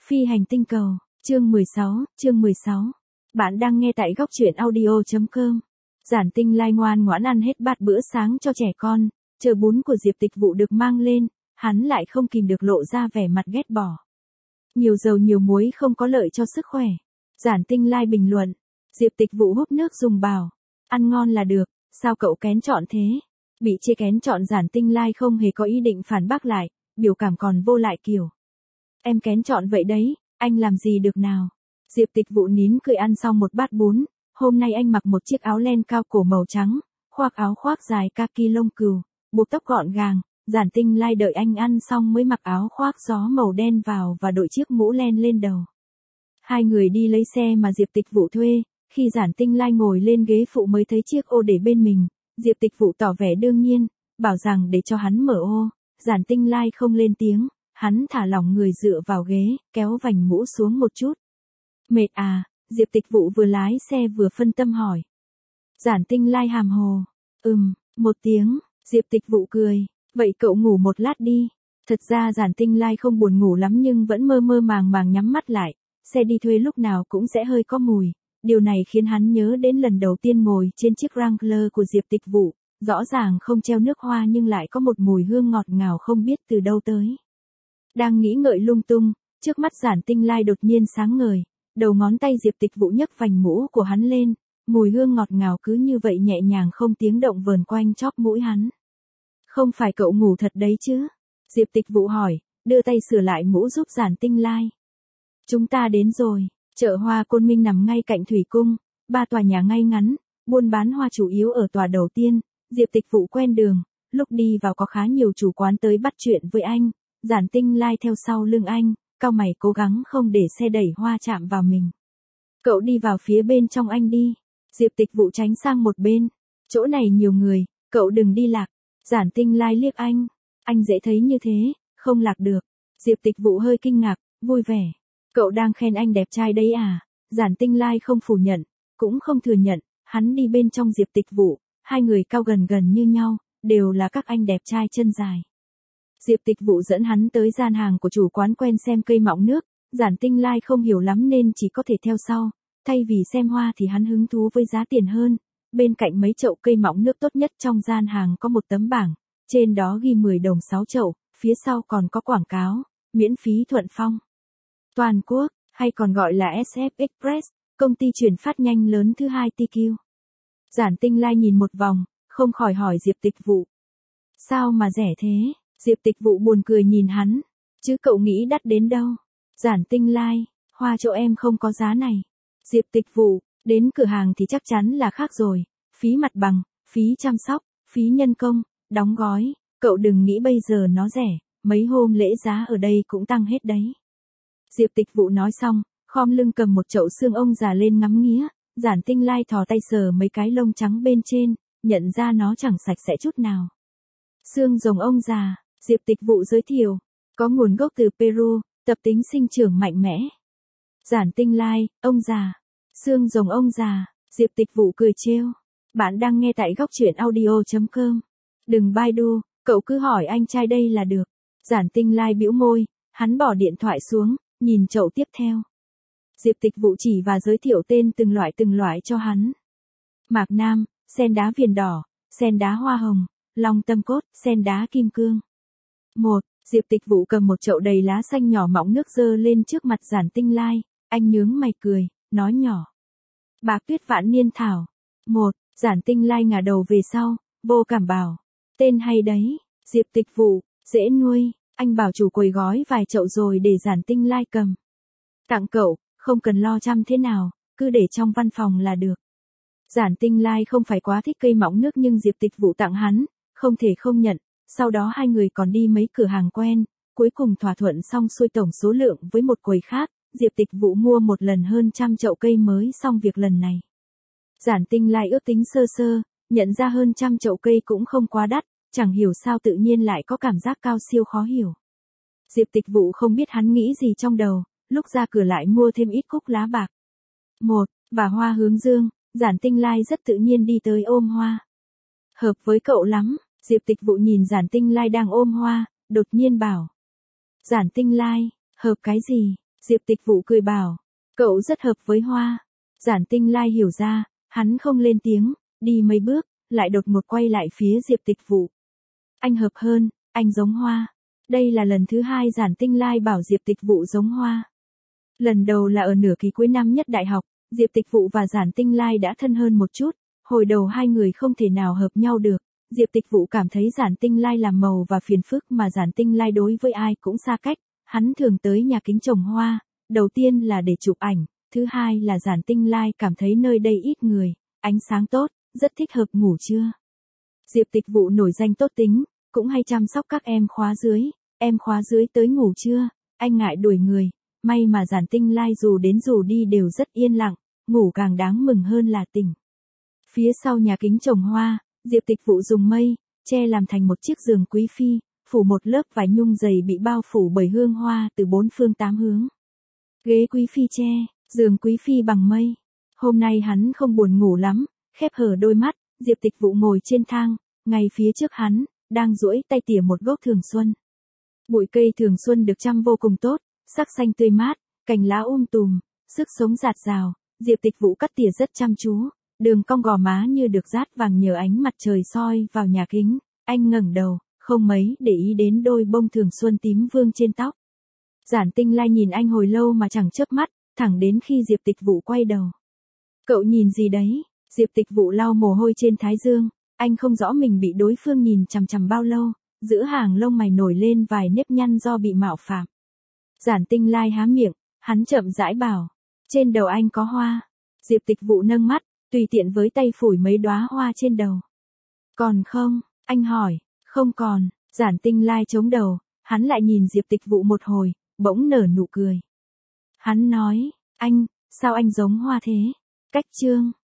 Phi hành tinh cầu, chương 16. Bạn đang nghe tại góc truyện audio.com. Giản Tinh Lai ngoan ngoãn ăn hết bát bữa sáng cho trẻ con, chờ bún của Diệp Tịch Vụ được mang lên, hắn lại không kìm được lộ ra vẻ mặt ghét bỏ. Nhiều dầu nhiều muối không có lợi cho sức khỏe. Giản Tinh Lai bình luận. Diệp Tịch Vụ húp nước dùng bảo. Ăn ngon là được, sao cậu kén chọn thế? Bị chê kén chọn Giản Tinh Lai không hề có ý định phản bác lại, biểu cảm còn vô lại kiểu. Em kén chọn vậy đấy, anh làm gì được nào? Diệp Tịch Vụ nín cười ăn xong một bát bún, hôm nay anh mặc một chiếc áo len cao cổ màu trắng, khoác áo khoác dài kaki lông cừu, buộc tóc gọn gàng. Giản Tinh Lai đợi anh ăn xong mới mặc áo khoác gió màu đen vào và đội chiếc mũ len lên đầu. Hai người đi lấy xe mà Diệp Tịch Vụ thuê, khi Giản Tinh Lai ngồi lên ghế phụ mới thấy chiếc ô để bên mình, Diệp Tịch Vụ tỏ vẻ đương nhiên, bảo rằng để cho hắn mở ô. Giản Tinh Lai không lên tiếng, hắn thả lỏng người dựa vào ghế, kéo vành mũ xuống một chút. Mệt à? Diệp Tịch Vụ vừa lái xe vừa phân tâm hỏi. Giản Tinh Lai hàm hồ. Một tiếng. Diệp Tịch Vụ cười. Vậy cậu ngủ một lát đi. Thật ra Giản Tinh Lai không buồn ngủ lắm nhưng vẫn mơ mơ màng màng nhắm mắt lại. Xe đi thuê lúc nào cũng sẽ hơi có mùi. Điều này khiến hắn nhớ đến lần đầu tiên ngồi trên chiếc Wrangler của Diệp Tịch Vụ. Rõ ràng không treo nước hoa nhưng lại có một mùi hương ngọt ngào không biết từ đâu tới. Đang nghĩ ngợi lung tung, trước mắt Giản Tinh Lai đột nhiên sáng ngời. Đầu ngón tay Diệp Tịch Vụ nhấc vành mũ của hắn lên, mùi hương ngọt ngào cứ như vậy nhẹ nhàng không tiếng động vờn quanh chóp mũi hắn. Không phải cậu ngủ thật đấy chứ? Diệp Tịch Vụ hỏi, đưa tay sửa lại mũ giúp Giản Tinh Lai. Chúng ta đến rồi, chợ hoa Côn Minh nằm ngay cạnh thủy cung, 3 tòa nhà ngay ngắn, buôn bán hoa chủ yếu ở tòa đầu tiên. Diệp Tịch Vụ quen đường, lúc đi vào có khá nhiều chủ quán tới bắt chuyện với anh. Giản Tinh Lai theo sau lưng anh, cau mày cố gắng không để xe đẩy hoa chạm vào mình. Cậu đi vào phía bên trong anh đi. Diệp Tịch Vụ tránh sang một bên. Chỗ này nhiều người, cậu đừng đi lạc. Giản Tinh Lai liếc anh dễ thấy như thế, không lạc được. Diệp Tịch Vụ hơi kinh ngạc, vui vẻ. Cậu đang khen anh đẹp trai đấy à? Giản Tinh Lai không phủ nhận, cũng không thừa nhận, hắn đi bên trong Diệp Tịch Vụ, hai người cao gần như nhau, đều là các anh đẹp trai chân dài. Diệp Tịch Vụ dẫn hắn tới gian hàng của chủ quán quen xem cây mọng nước, Giản Tinh Lai không hiểu lắm nên chỉ có thể theo sau, thay vì xem hoa thì hắn hứng thú với giá tiền hơn. Bên cạnh mấy chậu cây mọng nước tốt nhất trong gian hàng có một tấm bảng, trên đó ghi 10 đồng 6 chậu, phía sau còn có quảng cáo, miễn phí thuận phong. Toàn quốc, hay còn gọi là SF Express, công ty chuyển phát nhanh lớn thứ hai TQ. Giản Tinh Lai nhìn một vòng, không khỏi hỏi Diệp Tịch Vụ. Sao mà rẻ thế? Diệp Tịch Vụ buồn cười nhìn hắn. Chứ cậu nghĩ đắt đến đâu? Giản Tinh Lai, hoa chỗ em không có giá này. Diệp Tịch Vụ, đến cửa hàng thì chắc chắn là khác rồi. Phí mặt bằng, phí chăm sóc, phí nhân công, đóng gói. Cậu đừng nghĩ bây giờ nó rẻ, mấy hôm lễ giá ở đây cũng tăng hết đấy. Diệp Tịch Vụ nói xong, khom lưng cầm một chậu xương ông già lên ngắm nghía. Giản Tinh Lai thò tay sờ mấy cái lông trắng bên trên, nhận ra nó chẳng sạch sẽ chút nào. Xương rồng ông già, Diệp Tịch Vụ giới thiệu, có nguồn gốc từ Peru, tập tính sinh trưởng mạnh mẽ. Giản Tinh Lai, ông già, xương rồng ông già, Diệp Tịch Vụ cười trêu. Bạn đang nghe tại góc truyện audio.com. Đừng Baidu, cậu cứ hỏi anh trai đây là được. Giản Tinh Lai bĩu môi, hắn bỏ điện thoại xuống, nhìn chậu tiếp theo. Diệp Tịch Vụ chỉ và giới thiệu tên từng loại cho hắn. Mạc Nam, sen đá viền đỏ, sen đá hoa hồng, long tâm cốt, sen đá kim cương. Diệp Tịch Vụ cầm một chậu đầy lá xanh nhỏ mọng nước dơ lên trước mặt Giản Tinh Lai, anh nhướng mày cười, nói nhỏ. Bạc tuyết vạn niên thảo. Giản Tinh Lai ngả đầu về sau, vô cảm bảo. Tên hay đấy, Diệp Tịch Vụ, dễ nuôi, anh bảo chủ quầy gói vài chậu rồi để Giản Tinh Lai cầm. Tặng cậu, không cần lo chăm thế nào, cứ để trong văn phòng là được. Giản Tinh Lai không phải quá thích cây mọng nước nhưng Diệp Tịch Vụ tặng hắn, không thể không nhận. Sau đó hai người còn đi mấy cửa hàng quen, cuối cùng thỏa thuận xong xuôi tổng số lượng với một quầy khác, Diệp Tịch Vụ mua một lần hơn 100 chậu cây mới xong việc lần này. Giản Tinh Lai ước tính sơ, nhận ra hơn 100 chậu cây cũng không quá đắt, chẳng hiểu sao tự nhiên lại có cảm giác cao siêu khó hiểu. Diệp Tịch Vụ không biết hắn nghĩ gì trong đầu, lúc ra cửa lại mua thêm ít cúc lá bạc. Và hoa hướng dương, Giản Tinh Lai rất tự nhiên đi tới ôm hoa. Hợp với cậu lắm. Diệp Tịch Vụ nhìn Giản Tinh Lai đang ôm hoa, đột nhiên bảo. Giản Tinh Lai, hợp cái gì? Diệp Tịch Vụ cười bảo, cậu rất hợp với hoa. Giản Tinh Lai hiểu ra, hắn không lên tiếng, đi mấy bước, lại đột ngột quay lại phía Diệp Tịch Vụ. Anh hợp hơn, anh giống hoa. Đây là lần thứ hai Giản Tinh Lai bảo Diệp Tịch Vụ giống hoa. Lần đầu là ở nửa kỳ cuối năm nhất đại học, Diệp Tịch Vụ và Giản Tinh Lai đã thân hơn một chút, hồi đầu hai người không thể nào hợp nhau được. Diệp Tịch Vụ cảm thấy Giản Tinh Lai làm màu và phiền phức mà Giản Tinh Lai đối với ai cũng xa cách, hắn thường tới nhà kính trồng hoa, đầu tiên là để chụp ảnh, thứ hai là Giản Tinh Lai cảm thấy nơi đây ít người, ánh sáng tốt, rất thích hợp ngủ trưa. Diệp Tịch Vụ nổi danh tốt tính, cũng hay chăm sóc các em khóa dưới tới ngủ trưa, anh ngại đuổi người, may mà Giản Tinh Lai dù đến dù đi đều rất yên lặng, ngủ càng đáng mừng hơn là tỉnh. Phía sau nhà kính trồng hoa, Diệp Tịch Vụ dùng mây, che làm thành một chiếc giường quý phi, phủ một lớp vải nhung dày bị bao phủ bởi hương hoa từ bốn phương tám hướng. Ghế quý phi che, giường quý phi bằng mây. Hôm nay hắn không buồn ngủ lắm, khép hờ đôi mắt, Diệp Tịch Vụ ngồi trên thang, ngay phía trước hắn, đang duỗi tay tỉa một gốc thường xuân. Bụi cây thường xuân được chăm vô cùng tốt, sắc xanh tươi mát, cành lá tùm, sức sống rạt rào, Diệp Tịch Vụ cắt tỉa rất chăm chú, đường cong gò má như được dát vàng nhờ ánh mặt trời soi vào nhà kính, anh ngẩng đầu, không mấy để ý đến đôi bông thường xuân tím vương trên tóc. Giản Tinh Lai nhìn anh hồi lâu mà chẳng chớp mắt, thẳng đến khi Diệp Tịch Vụ quay đầu. Cậu nhìn gì đấy? Diệp Tịch Vụ lau mồ hôi trên thái dương, anh không rõ mình bị đối phương nhìn chằm chằm bao lâu, giữa hàng lông mày nổi lên vài nếp nhăn do bị mạo phạm. Giản Tinh Lai há miệng, hắn chậm rãi bảo, trên đầu anh có hoa. Diệp Tịch Vụ nâng mắt, tùy tiện với tay phủi mấy đóa hoa trên đầu. Còn không? Anh hỏi. Không còn. Giản Tinh Lai chống đầu, hắn lại nhìn Diệp Tịch Vụ một hồi, bỗng nở nụ cười. Hắn nói, sao anh giống hoa thế? Cách chương.